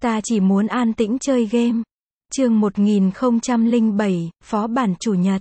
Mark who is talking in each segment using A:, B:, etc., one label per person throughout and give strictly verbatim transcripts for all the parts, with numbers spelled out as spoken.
A: Ta chỉ muốn an tĩnh chơi game. Chương một nghìn không trăm lẻ bảy, phó bản chủ nhật.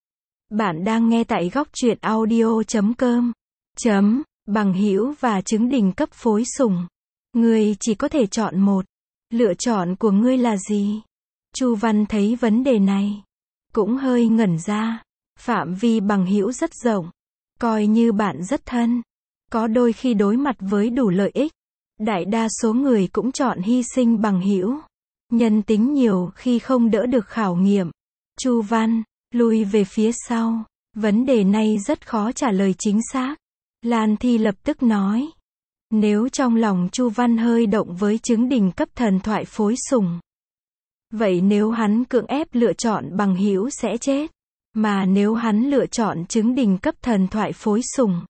A: Bạn đang nghe tại góc truyện audio chấm com. Chấm, bằng hữu và chứng đình cấp phối sủng. Ngươi chỉ có thể chọn một. Lựa chọn của ngươi là gì? Chu Văn thấy vấn đề này, cũng hơi ngẩn ra. Phạm vi bằng hữu rất rộng. Coi như bạn rất thân. Có đôi khi đối mặt với đủ lợi ích, đại đa số người cũng chọn hy sinh bằng hữu. Nhân tính nhiều khi không đỡ được khảo nghiệm. Chu Văn lùi về phía sau. Vấn đề này rất khó trả lời chính xác. Lan Thi lập tức nói. Nếu trong lòng Chu Văn hơi động với chứng đình cấp thần thoại phối sủng, vậy nếu hắn cưỡng ép lựa chọn bằng hữu sẽ chết. Mà nếu hắn lựa chọn chứng đình cấp thần thoại phối sủng,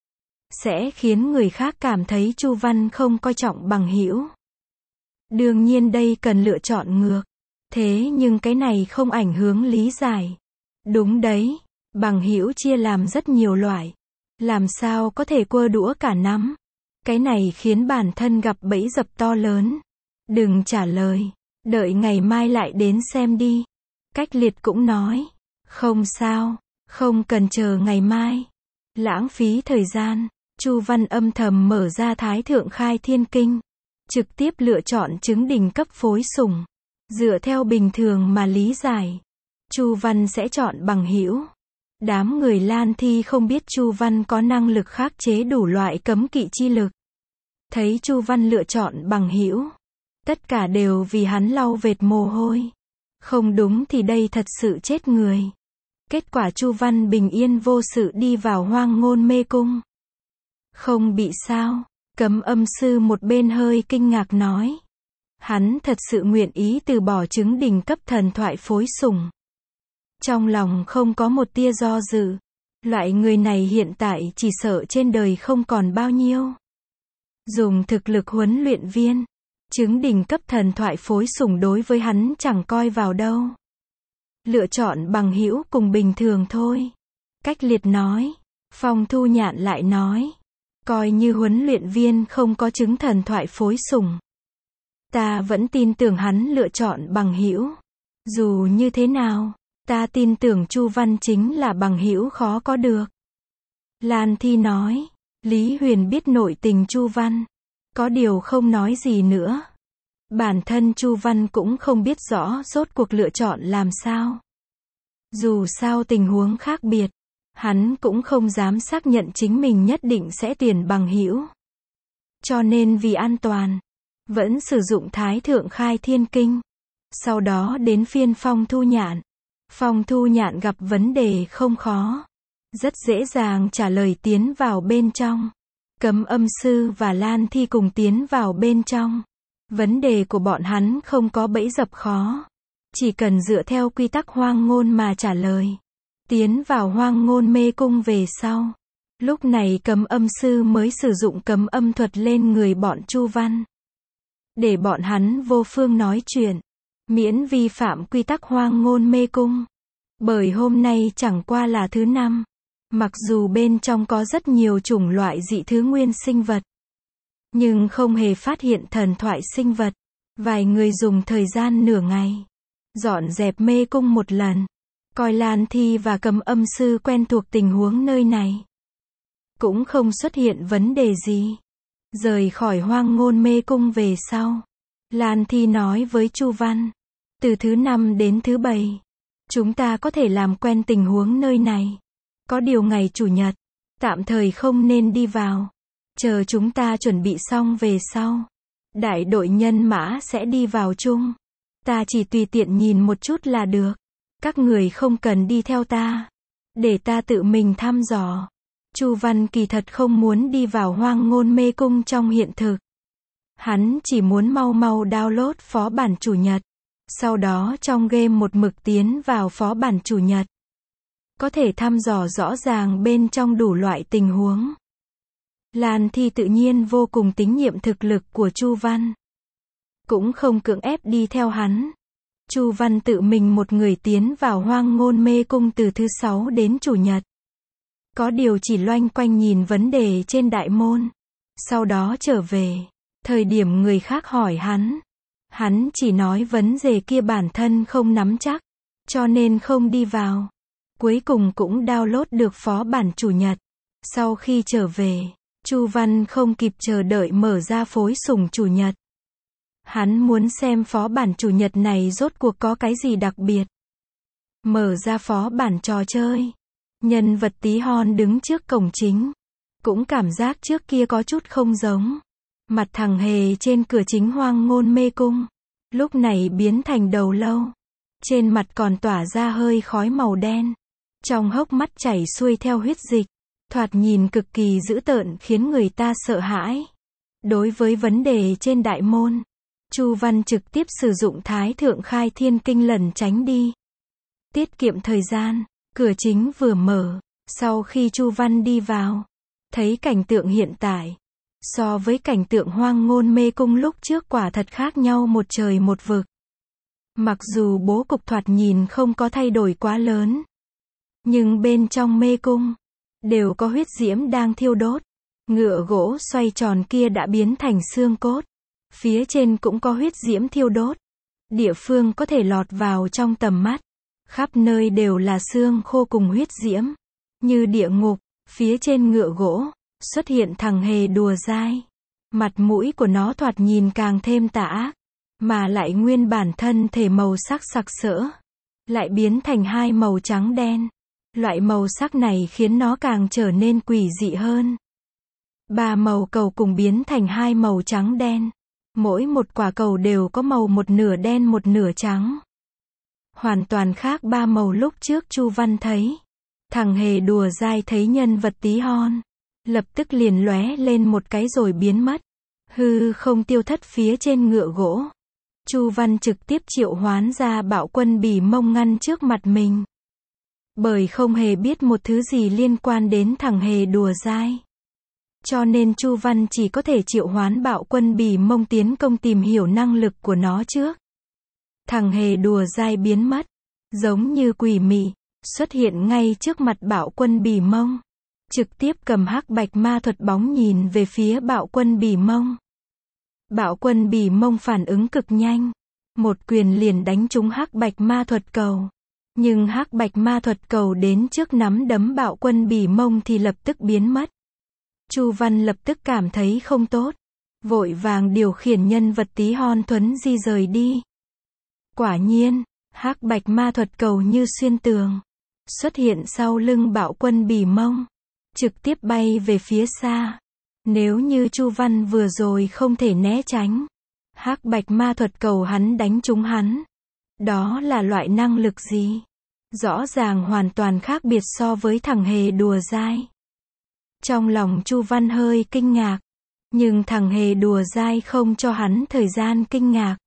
A: sẽ khiến người khác cảm thấy Chu Văn không coi trọng bằng hữu. Đương nhiên đây cần lựa chọn ngược. Thế nhưng cái này không ảnh hưởng lý giải. Đúng đấy, bằng hữu chia làm rất nhiều loại. Làm sao có thể quơ đũa cả nắm. Cái này khiến bản thân gặp bẫy dập to lớn. Đừng trả lời, đợi ngày mai lại đến xem đi. Cách Liệt cũng nói. Không sao, không cần chờ ngày mai. Lãng phí thời gian. Chu Văn âm thầm mở ra Thái Thượng Khai Thiên Kinh. Trực tiếp lựa chọn chứng đình cấp phối sủng. Dựa theo bình thường mà lý giải, Chu Văn sẽ chọn bằng hữu. Đám người Lan Thi không biết Chu Văn có năng lực khắc chế đủ loại cấm kỵ chi lực. Thấy Chu Văn lựa chọn bằng hữu, tất cả đều vì hắn lau vệt mồ hôi. Không đúng thì đây thật sự chết người. Kết quả Chu Văn bình yên vô sự đi vào Hoang Ngôn Mê Cung. Không bị sao? Cấm Âm Sư một bên hơi kinh ngạc nói. Hắn thật sự nguyện ý từ bỏ chứng đình cấp thần thoại phối sủng. Trong lòng không có một tia do dự. Loại người này hiện tại chỉ sợ trên đời không còn bao nhiêu. Dùng thực lực huấn luyện viên, chứng đình cấp thần thoại phối sủng đối với hắn chẳng coi vào đâu. Lựa chọn bằng hữu cùng bình thường thôi. Cách Liệt nói. Phong Thu Nhạn lại nói. Coi như huấn luyện viên không có chứng thần thoại phối sủng, ta vẫn tin tưởng hắn lựa chọn bằng hữu. Dù như thế nào, ta tin tưởng Chu Văn chính là bằng hữu khó có được. Lan Thi nói. Lý Huyền biết nội tình Chu Văn, có điều không nói gì nữa. Bản thân Chu Văn cũng không biết rõ rốt cuộc lựa chọn làm sao. Dù sao tình huống khác biệt, hắn cũng không dám xác nhận chính mình nhất định sẽ tuyển bằng hữu. Cho nên vì an toàn, vẫn sử dụng Thái Thượng Khai Thiên Kinh. Sau đó đến phiên Phong Thu Nhạn. Phong Thu Nhạn gặp vấn đề không khó, rất dễ dàng trả lời tiến vào bên trong. Cấm Âm Sư và Lan Thi cùng tiến vào bên trong. Vấn đề của bọn hắn không có bẫy dập khó, chỉ cần dựa theo quy tắc hoang ngôn mà trả lời. Tiến vào Hoang Ngôn Mê Cung về sau, lúc này Cấm Âm Sư mới sử dụng cấm âm thuật lên người bọn Chu Văn, để bọn hắn vô phương nói chuyện, miễn vi phạm quy tắc Hoang Ngôn Mê Cung. Bởi hôm nay chẳng qua là thứ năm, mặc dù bên trong có rất nhiều chủng loại dị thứ nguyên sinh vật, nhưng không hề phát hiện thần thoại sinh vật. Vài người dùng thời gian nửa ngày, dọn dẹp mê cung một lần. Coi Lan Thi và Cấm Âm Sư quen thuộc tình huống nơi này, cũng không xuất hiện vấn đề gì. Rời khỏi Hoang Ngôn Mê Cung về sau, Lan Thi nói với Chu Văn. Từ thứ năm đến thứ bảy, chúng ta có thể làm quen tình huống nơi này. Có điều ngày chủ nhật, tạm thời không nên đi vào. Chờ chúng ta chuẩn bị xong về sau, đại đội nhân mã sẽ đi vào chung. Ta chỉ tùy tiện nhìn một chút là được. Các người không cần đi theo ta, để ta tự mình thăm dò. Chu Văn kỳ thật không muốn đi vào Hoang Ngôn Mê Cung trong hiện thực. Hắn chỉ muốn mau mau download phó bản chủ nhật, sau đó trong game một mực tiến vào phó bản chủ nhật, có thể thăm dò rõ ràng bên trong đủ loại tình huống. Lan Thi tự nhiên vô cùng tín nhiệm thực lực của Chu Văn, cũng không cưỡng ép đi theo hắn. Chu Văn tự mình một người tiến vào Hoang Ngôn Mê Cung từ thứ sáu đến chủ nhật. Có điều chỉ loanh quanh nhìn vấn đề trên đại môn, sau đó trở về. Thời điểm người khác hỏi hắn, Hắn chỉ nói vấn đề kia bản thân không nắm chắc, cho nên không đi vào. Cuối cùng cũng download được phó bản chủ nhật. Sau khi trở về, Chu Văn không kịp chờ đợi mở ra phối sủng chủ nhật. Hắn muốn xem phó bản chủ nhật này rốt cuộc có cái gì đặc biệt. Mở ra phó bản trò chơi. Nhân vật tí hon đứng trước cổng chính. Cũng cảm giác trước kia có chút không giống. Mặt thằng hề trên cửa chính Hoang Ngôn Mê Cung. Lúc này biến thành đầu lâu. Trên mặt còn tỏa ra hơi khói màu đen. Trong hốc mắt chảy xuôi theo huyết dịch. Thoạt nhìn cực kỳ dữ tợn khiến người ta sợ hãi. Đối với vấn đề trên đại môn, Chu Văn trực tiếp sử dụng Thái Thượng Khai Thiên Kinh lẩn tránh đi. Tiết kiệm thời gian, cửa chính vừa mở, sau khi Chu Văn đi vào, thấy cảnh tượng hiện tại, so với cảnh tượng Hoang Ngôn Mê Cung lúc trước quả thật khác nhau một trời một vực. Mặc dù bố cục thoạt nhìn không có thay đổi quá lớn, nhưng bên trong mê cung, đều có huyết diễm đang thiêu đốt. Ngựa gỗ xoay tròn kia đã biến thành xương cốt. Phía trên cũng có huyết diễm thiêu đốt. Địa phương có thể lọt vào trong tầm mắt. Khắp nơi đều là xương khô cùng huyết diễm. Như địa ngục, phía trên ngựa gỗ, xuất hiện thằng hề đùa dai. Mặt mũi của nó thoạt nhìn càng thêm tà ác. Mà lại nguyên bản thân thể màu sắc sặc sỡ. Lại biến thành hai màu trắng đen. Loại màu sắc này khiến nó càng trở nên quỷ dị hơn. Ba màu cầu cùng biến thành hai màu trắng đen. Mỗi một quả cầu đều có màu một nửa đen một nửa trắng. Hoàn toàn khác ba màu lúc trước Chu Văn thấy. Thằng hề đùa dai thấy nhân vật tí hon. Lập tức liền lóe lên một cái rồi biến mất. Hư không tiêu thất phía trên ngựa gỗ. Chu Văn trực tiếp triệu hoán ra Bạo Quân Bỉ Mông ngăn trước mặt mình. Bởi không hề biết một thứ gì liên quan đến thằng hề đùa dai. Cho nên Chu Văn chỉ có thể triệu hoán Bạo Quân Bỉ Mông tiến công tìm hiểu năng lực của nó trước. Thằng hề đùa dai biến mất, giống như quỷ mị, xuất hiện ngay trước mặt Bạo Quân Bỉ Mông. Trực tiếp cầm hắc bạch ma thuật bóng nhìn về phía Bạo Quân Bỉ Mông. Bạo Quân Bỉ Mông phản ứng cực nhanh. Một quyền liền đánh trúng hắc bạch ma thuật cầu. Nhưng hắc bạch ma thuật cầu đến trước nắm đấm Bạo Quân Bỉ Mông thì lập tức biến mất. Chu Văn lập tức cảm thấy không tốt. Vội vàng điều khiển nhân vật tí hon thuấn di rời đi. Quả nhiên, hắc bạch ma thuật cầu như xuyên tường. Xuất hiện sau lưng Bạo Quân Bỉ Mông. Trực tiếp bay về phía xa. Nếu như Chu Văn vừa rồi không thể né tránh. Hắc bạch ma thuật cầu hắn đánh trúng hắn. Đó là loại năng lực gì? Rõ ràng hoàn toàn khác biệt so với thằng hề đùa dai. Trong lòng Chu Văn hơi kinh ngạc. Nhưng thằng hề đùa dai không cho hắn thời gian kinh ngạc.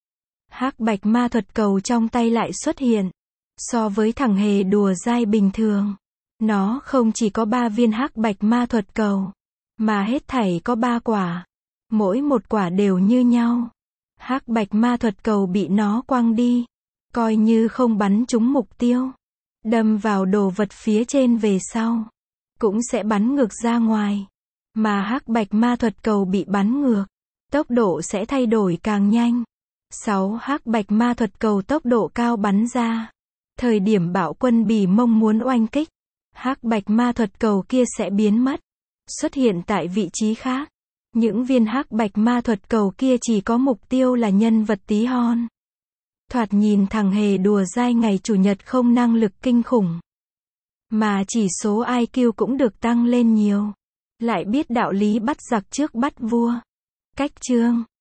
A: Hắc bạch ma thuật cầu trong tay lại xuất hiện. So với thằng hề đùa dai bình thường. Nó không chỉ có ba viên hắc bạch ma thuật cầu. Mà hết thảy có ba quả. Mỗi một quả đều như nhau. Hắc bạch ma thuật cầu bị nó quăng đi. Coi như không bắn trúng mục tiêu. Đâm vào đồ vật phía trên về sau. Cũng sẽ bắn ngược ra ngoài. Mà hắc bạch ma thuật cầu bị bắn ngược. Tốc độ sẽ thay đổi càng nhanh. sáu hắc bạch ma thuật cầu tốc độ cao bắn ra. Thời điểm Bạo Quân Bỉ Mông muốn oanh kích. Hắc bạch ma thuật cầu kia sẽ biến mất. Xuất hiện tại vị trí khác. Những viên hắc bạch ma thuật cầu kia chỉ có mục tiêu là nhân vật tí hon. Thoạt nhìn thằng hề đùa dai ngày chủ nhật không năng lực kinh khủng. Mà chỉ số i kiu cũng được tăng lên nhiều. Lại biết đạo lý bắt giặc trước bắt vua. Cách chương